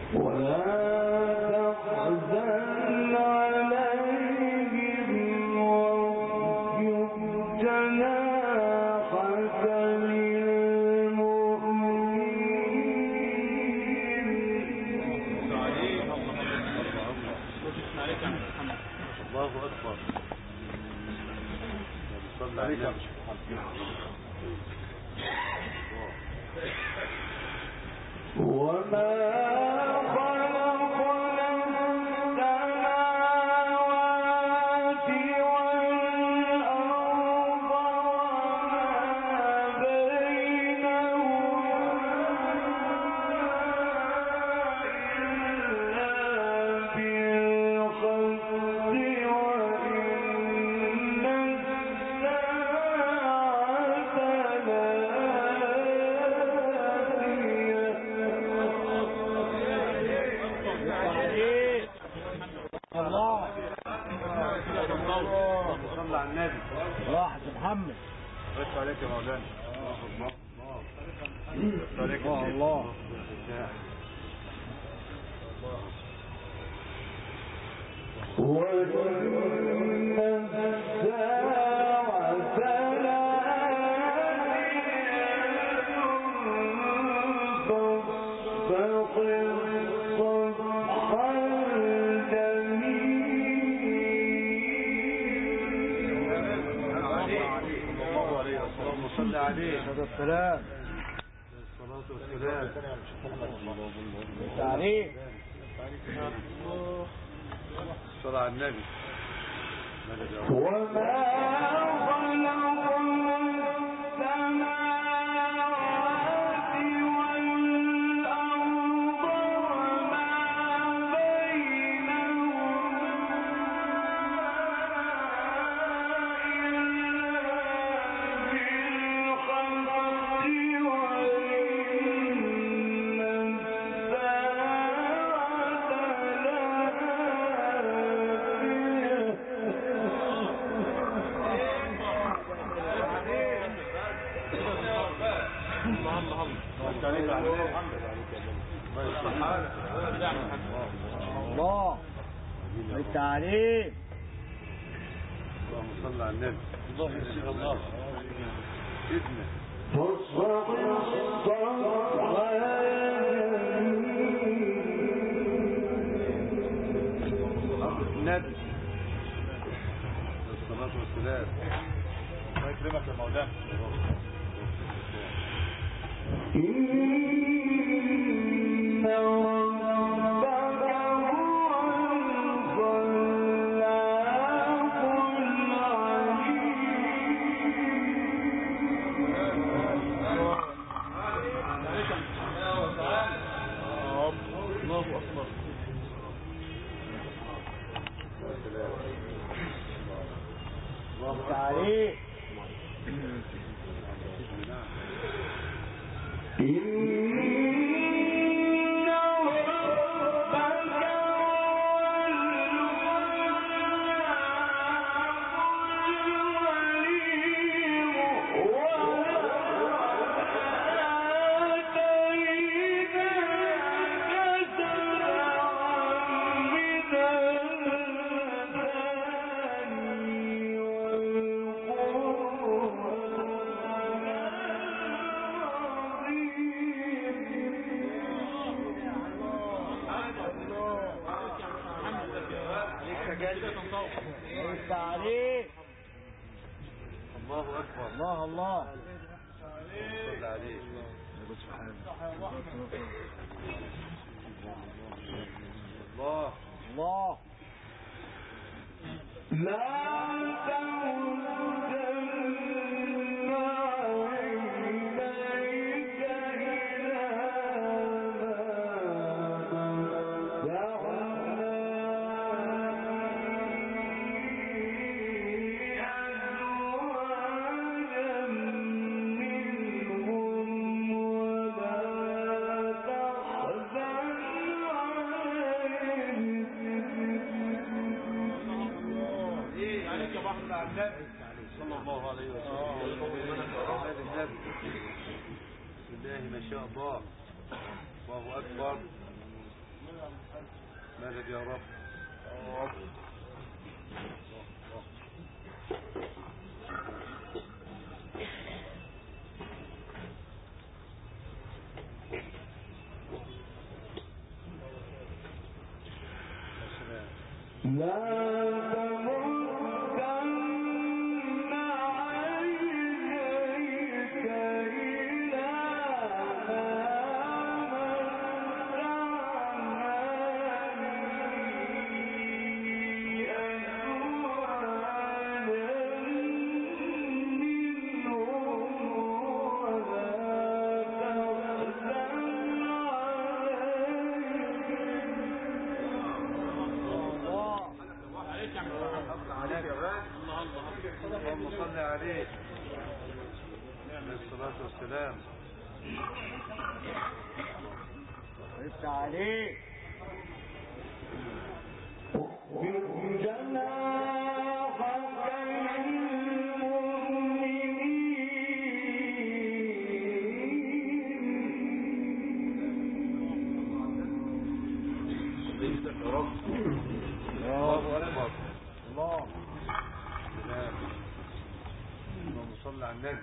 الله بالتعليم. اللهم صل على النبي. الله يسير الله إذنه النبي الصلاة والسلام. الله يكرمك يا مولانا. الله أكبر. الله الله صل عليه. الله الله. صلى الله عليه وسلم. بسم الله ما شاء الله. الله أكبر. مدد يا رب. اللهم صل عليه عليه الصلاة والسلام. افتح عليك الله أكبر. الله. اللهم صل على النبي.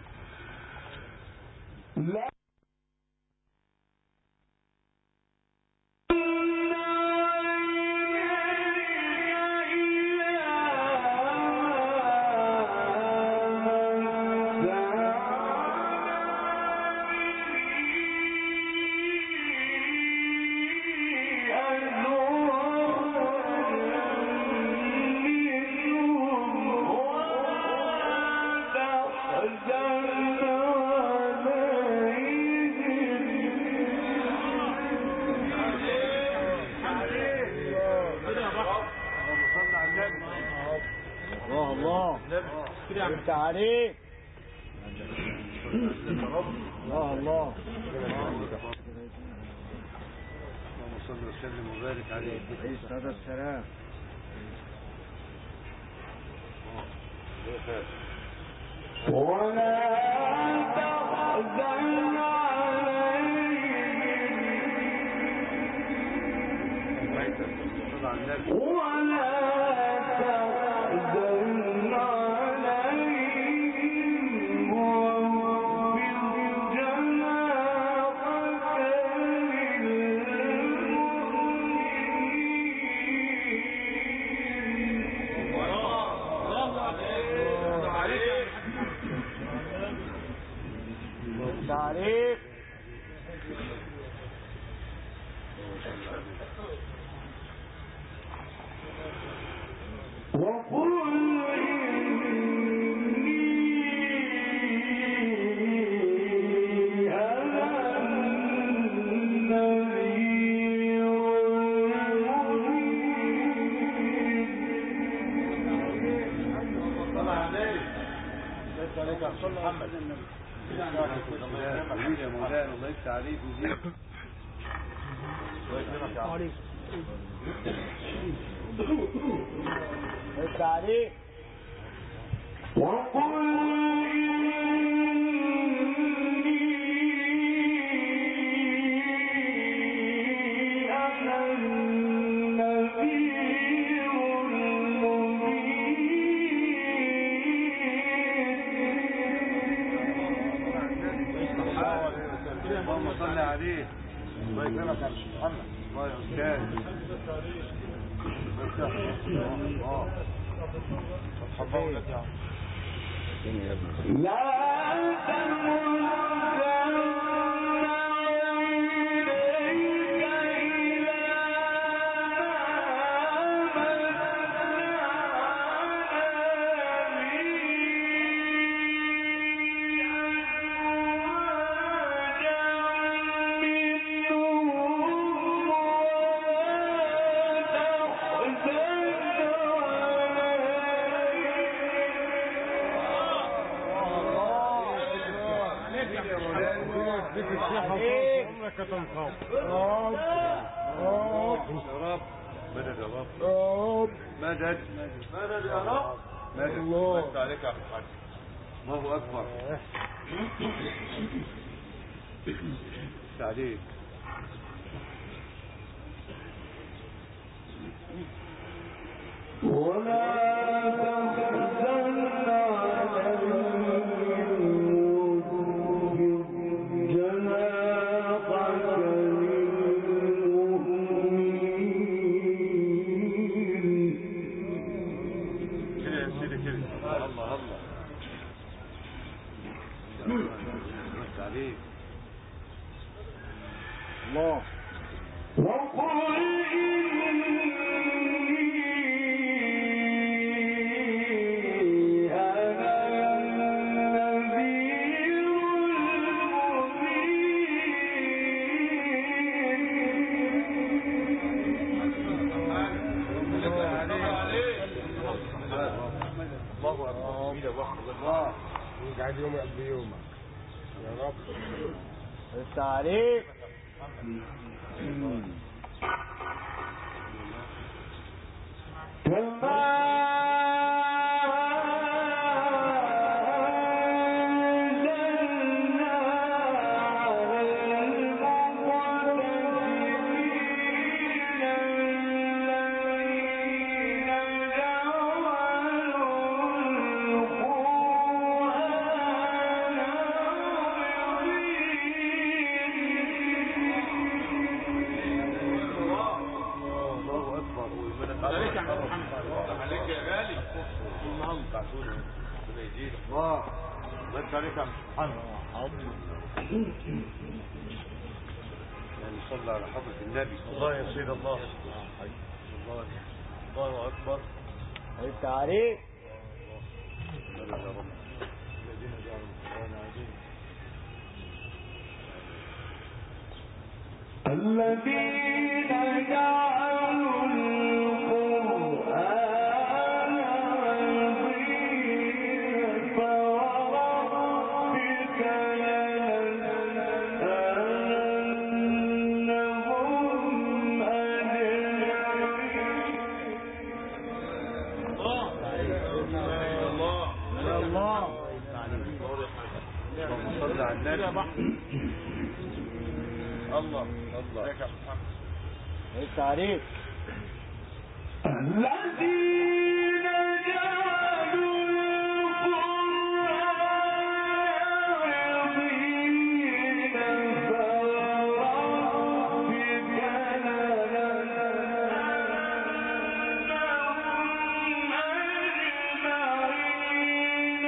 الله افتح عليك. الله اللهم صل وسلم وبارك عليه عليه الصلاة والسلام. ولا تحزن عليهم ولا تحزن عليهم واخفض جناحك للمؤمنين. تعريف وقل إني أنا النذير المبين. صلى عليه. بس عليك يا محمد. يا مولانا الله يفتح عليك ويزيد. افتح عليك. وقل إني أنا النذير المبين. اللهم صل عليه. الله يكرمك يا محمد. الله يا أستاذ. لا تمدن عينيك إلى ما مدد يا رب. مدد مدد يا رب. مدد الله عليك يا عبد الحاج. الله أكبر. عليك. قاعد يوم قبل يومك يا رب. التعريف صلى على حضرة النبي. الله يا سيد الله. الله أكبر. التعريف الذين جعلوا القرآن عظيما فوربك لنسألنهم أجمعين. الله اللهم صل على النبي. الله لك يا محمد. التعريف الذين جعلوا القرآن عظيما فوربك لنسألنهم أجمعين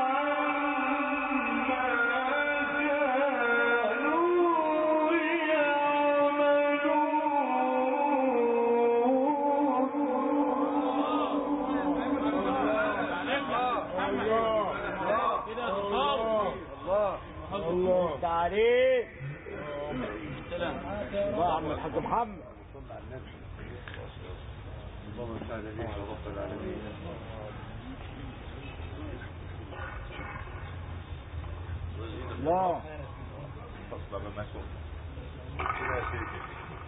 التعريف الله عم الحاج محمد. اللهم صل على رب العالمين. الله تصل بما كنت يا سيدي.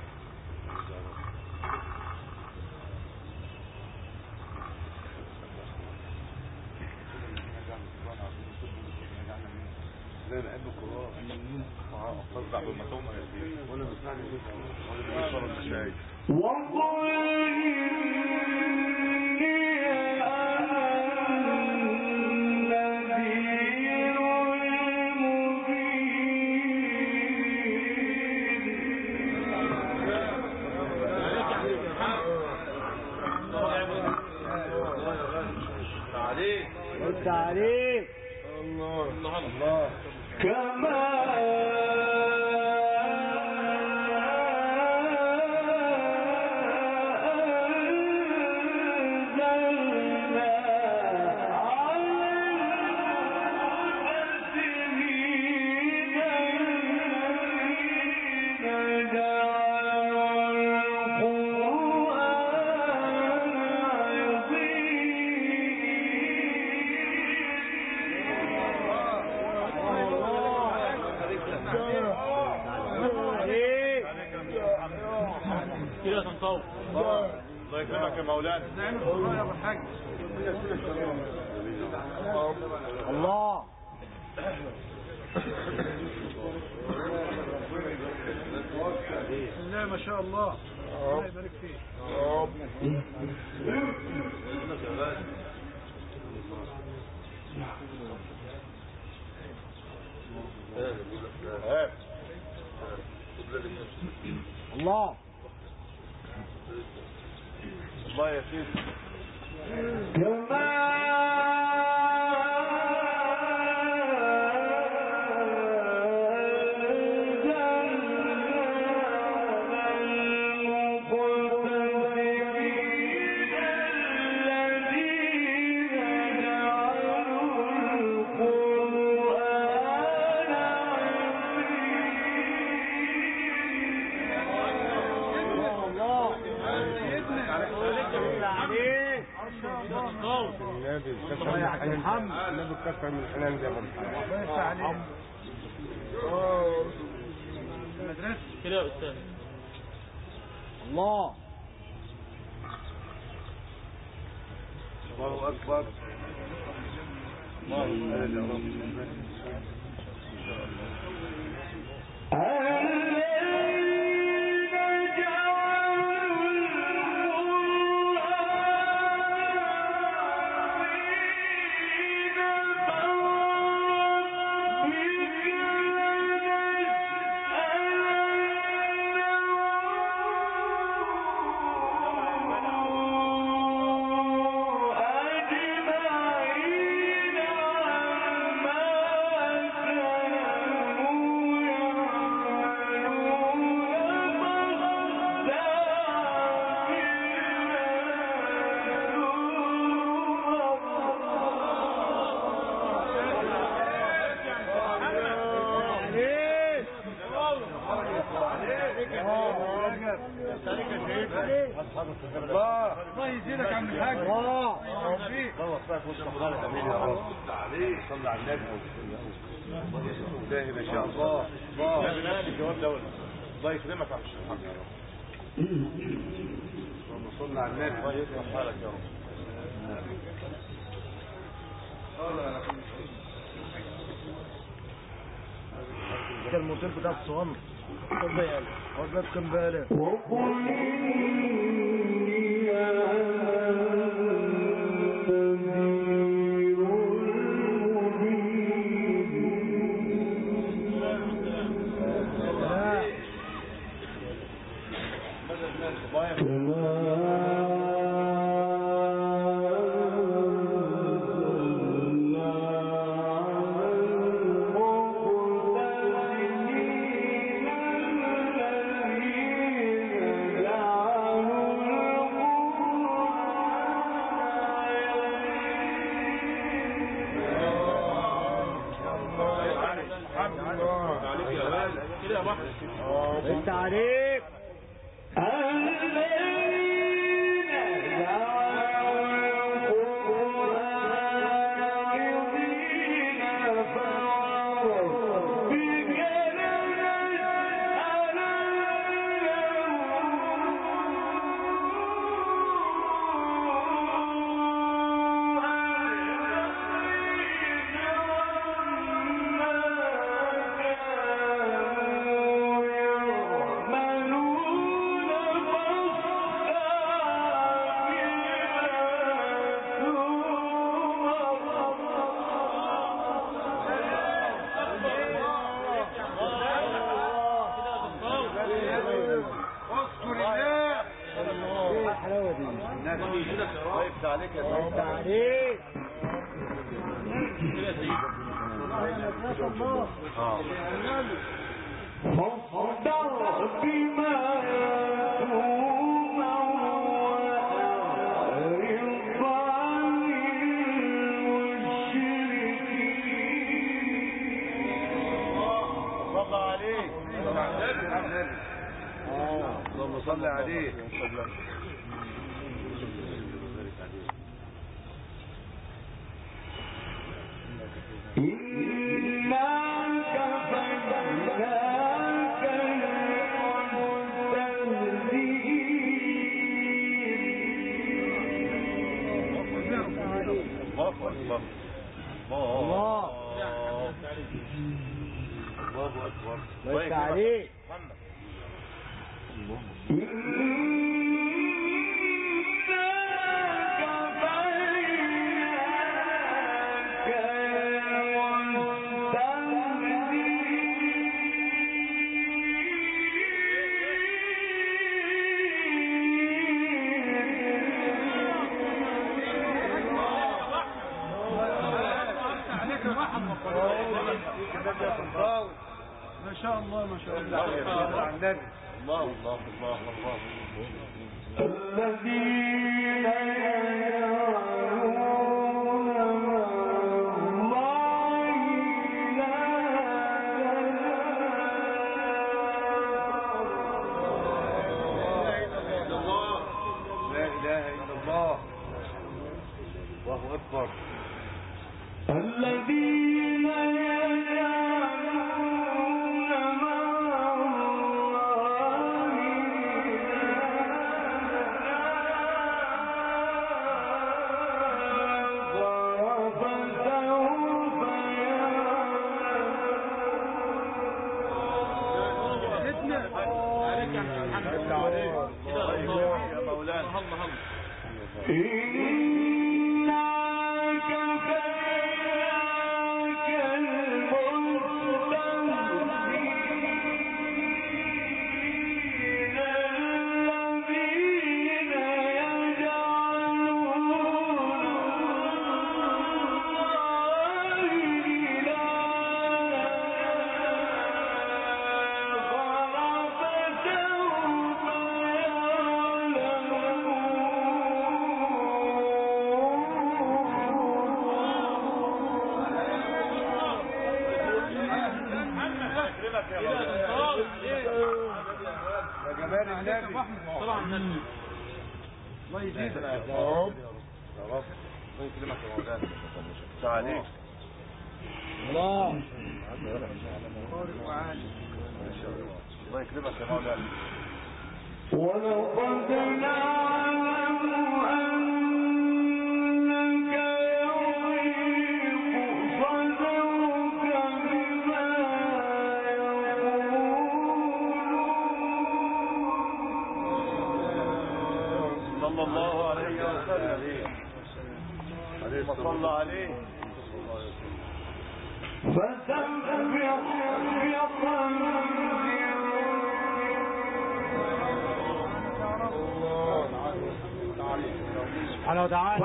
لا لا ابن القرآن تصدع بالمطومة يا سيدي ولا بسمعني ولا بيصر المشايخ. وقل إني أنا النذير عليك التعريف الله كما أنزلنا على المقتسمين الذين جعلوا القرآن كده تنطوق. الله يكرمك يا مولانا. الله يا ابو الحاج. الله بسم الله ما شاء الله. الله يبارك فيك. الله الله يا سيدي. كما أنزلنا النبي الله يا محمد. النبي كثر من الحنان ده يا ابو محمد. الله يفتح عليك. المدرسة كده يا أستاذ. الله الله اكبر. الله يسعدك يا رب. الله يزيدك يا عم الحاج. الله يوفقك. الله يوفقك ويصلح امين يا رب. صل على النبي. داهب ان شاء الله. الله الجواب ده الله يكرمك يا عم الحاج يا رب. اللهم صل على النبي. الله يصلح حالك يا رب. كان الموتيل بتاع الصغنن وضعت كم بالك. انت عليك. عليك يا انت عليك. اللهم صل عليه. الله اكبر. الله عليك. ما شاء الله ما شاء الله. الله الله الله الله. الذين الله أكبر. الذين يجعلون مع الله يزيدك يا رب. يا رب الله يكرمك يا مولانا. عليك الله طارق وعالي الله يكرمك يا مولانا. ولقد نعلم أنك يضيق صدرك بما يقولون صلى الله عليه وسلم. عليه صلى عليه. فسبح سبحانه وتعالى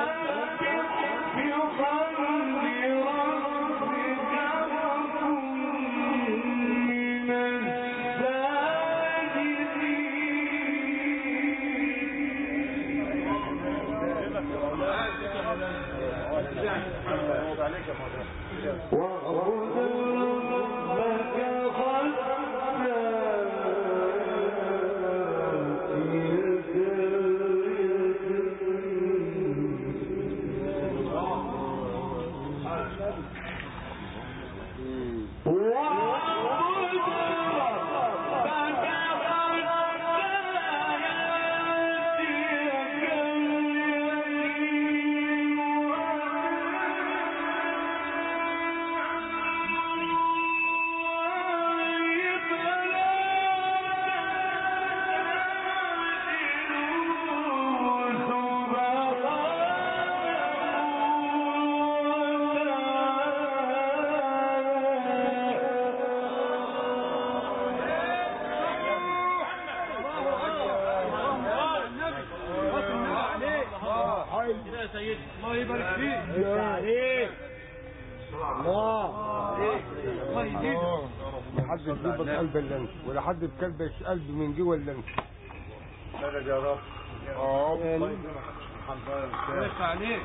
الله يبارك فيك عليك الله يزيدك لحد بجيبك قلب اللنس ولا حد بكلبش قلب من جوه اللنس. مدد يا رب. الله ويفتح عليك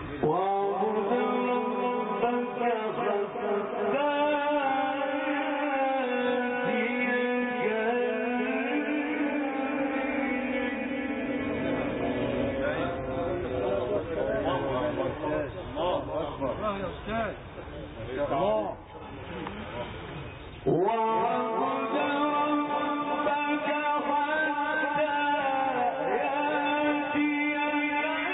الله يا أستاذ الله وعبد ربك حتى يأتيك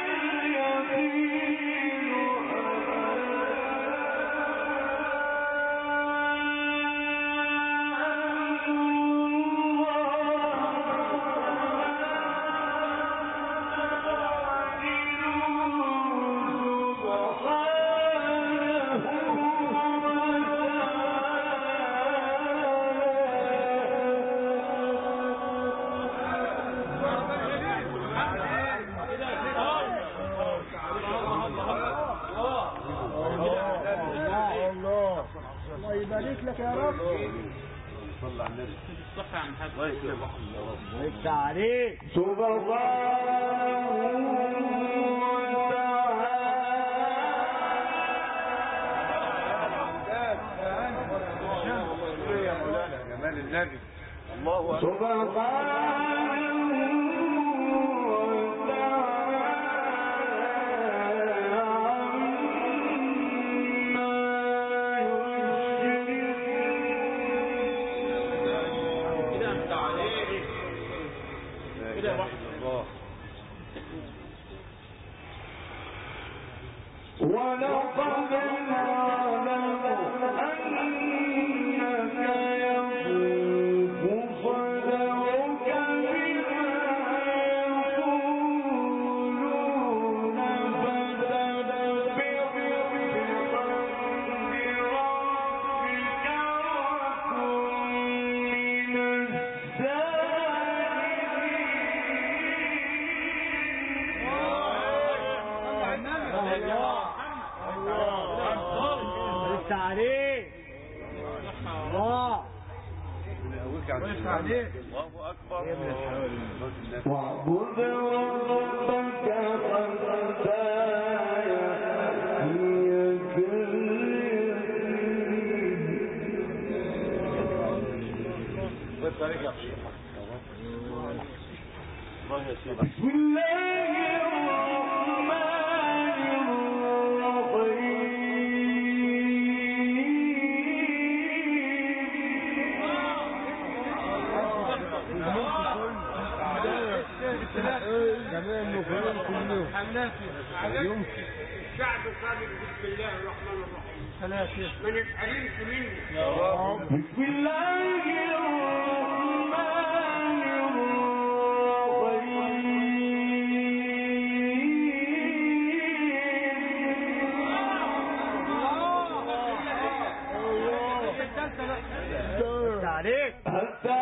الله يبارك لك يا رب. صلى على النبي. الصحة عن حد الله يكرمك يا رب. ويفتح عليك يا مولانا جمال النبي. الله أكبر. إله إلا الله. ولقد نعلم أنك يضيق صدرك بما يقولون فسبح بحمد ربك وكن من لسه عليك الله لسه عليك الله أكبر. واعبد ربك حتى يأتيك بس عليك يا أخي. الله يا سيدي. بسم الله الرحمن جميع المفردين كلهم يمكن الشعب صادق بسم الله الرحمن الرحيم ثلاثة من الحليم مني يا رب. بسم الله الرحمن الرحيم عليك حتى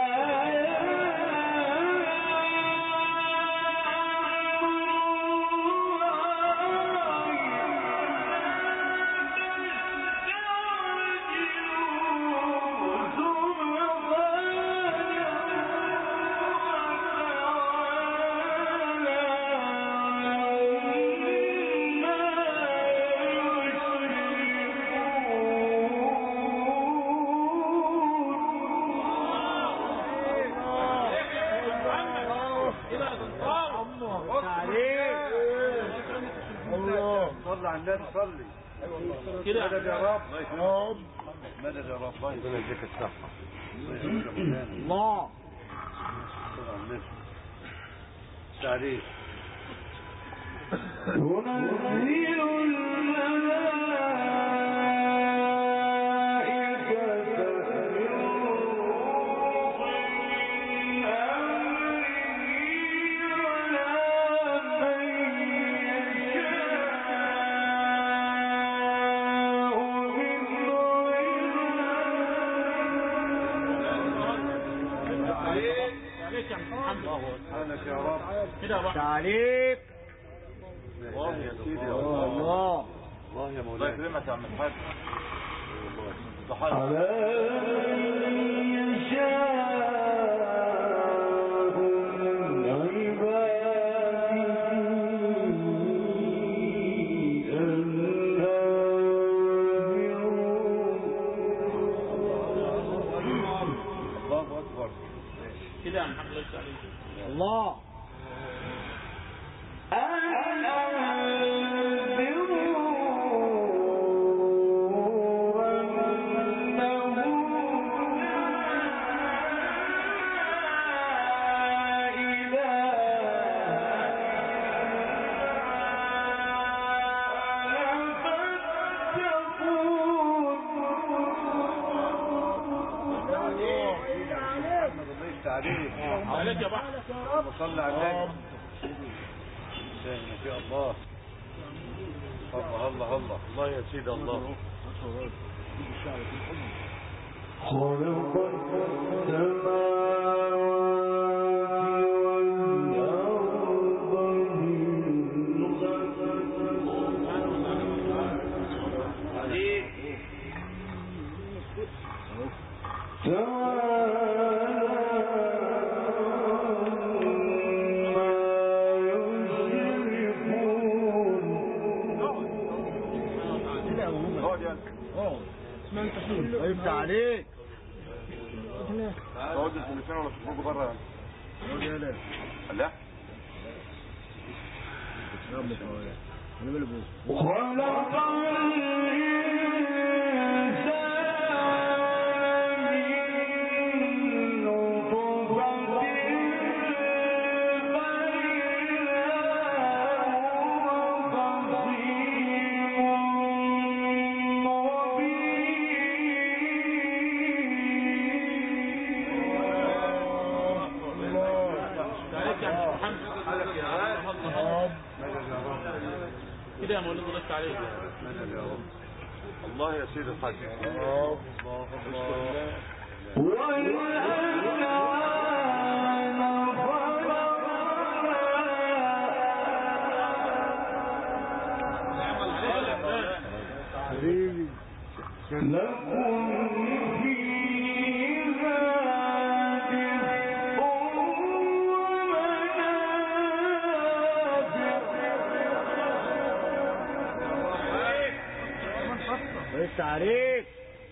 صلي على النبي صلي كده. مدد يا رب. مدد يا رب. ربنا يديك الصحة. الله صلي على النبي. تعريف. تنزل الملائكة بالروح من أمره على من يشاء من سبحانك يا رب. عليك الله يا سيدي. الله الله يا مولاي. الله يكرمك يا عم الحاج. على من يشاء من الله أكبر. كده يا محمد الله عليك يا بحر. صلى على النبي. ما شاء الله. الله الله الله. الله يا سيدي الله. خلق السماوات والأرض ويفتح عليك تقعد التليفون ولا تخرجوا بره؟ لا خلق الإنسان من نطفة كده يا مولانا الله يفتح عليك. مدد يا رب. الله يا سيدي الحاج. الله الله حبيبي عليك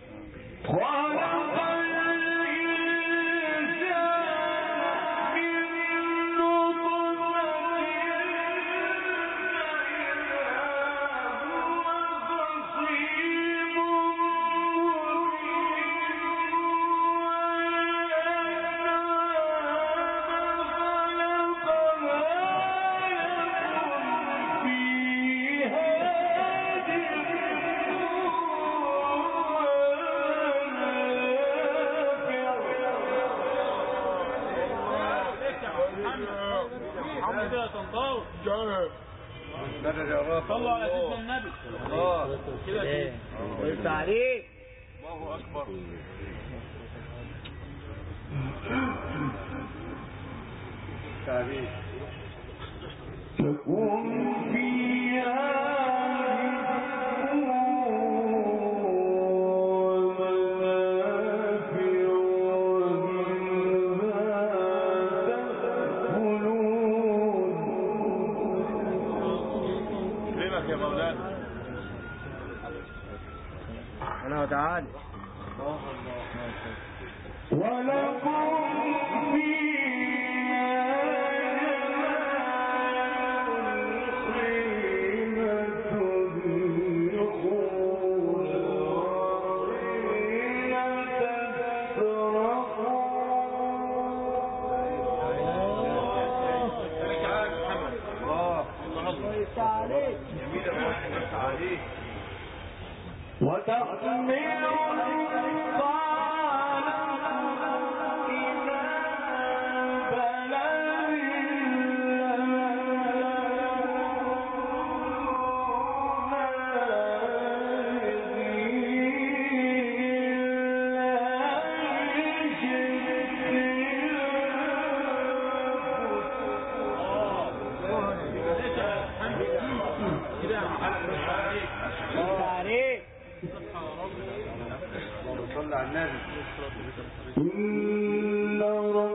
محمد يا طنطاوي مدد يا رب. صلوا على سيدنا النبي. الله كده ايه قلت عليك الله اكبر. تعليق تكون فيها يا مولانا. انا تعالى ولكم وتحمل صلى على النبي. إن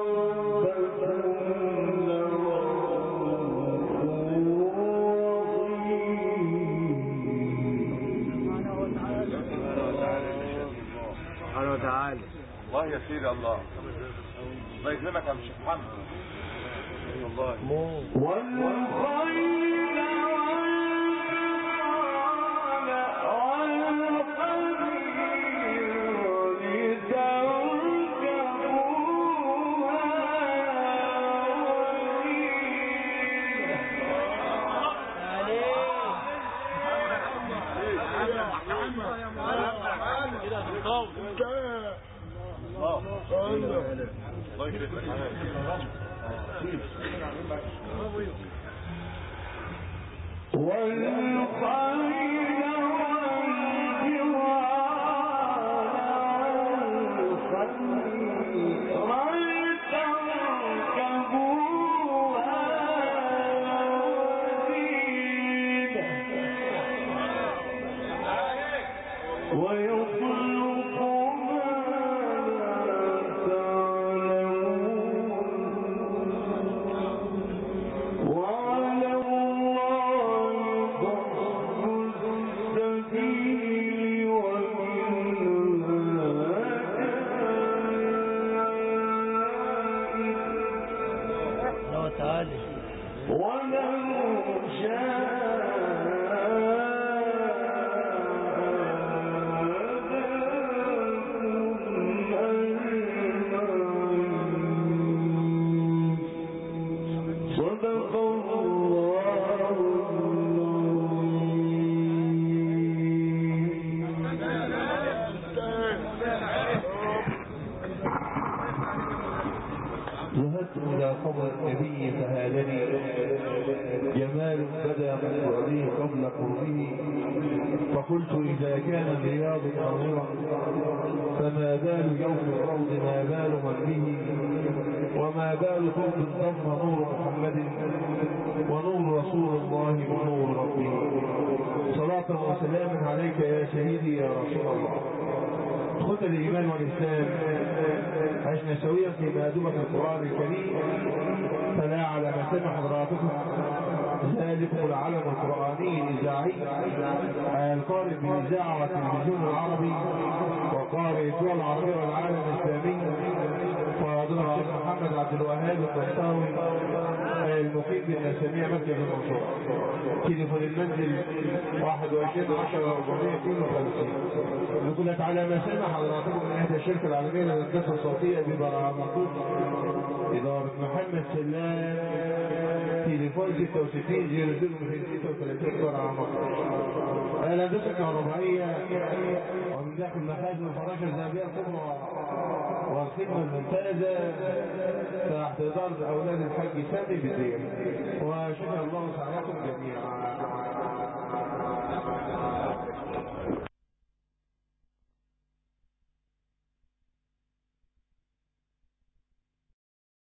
سبحانه وتعالى. الله يا سيدي الله. الله يكرمك يا شيخ محمد. الله. والخيل كده طنطاوي. الله يكرمك. ذهبت إلى قبر النبي الصبي فهالني جمال بدا من بعده قبل قربه فقلت إذا كان الرياض ناظرا فما بال يوم الروض ما بال من به وما بال فوق ضم نور محمد ونور رسول الله ونور ربه صلاة وسلاما عليك يا سيدي يا رسول الله. خذ الإيمان والإسلام عشنا سويا في مأدبة القرآن الكريم فلا على ما سمع حضراتكم ذلكم العلم القرآني الإذاعي القارئ بالإذاعة والتلفزيون العربي وقارئ الدول العربية والعالم الإسلامي فاضل الشيخ محمد عبد الوهاب الطنطاوي المقيم بالنسامية مركز المنصورة. تليفون المنزل 21-10-452. نقول على ما سمع حضراتكم من إحدى الشركة العالمية للهندسة الصوتية ببرامج إدارة محمد سلام تليفون 66-00-36 برامج الهندسة الكهربائية ومن داخل مخازن الفراشة الذهبية الكبرى والخدمة الممتازة تحت إدارة أولاد الحاج سامي بالدين وشكر الله سعادتكم جميعا.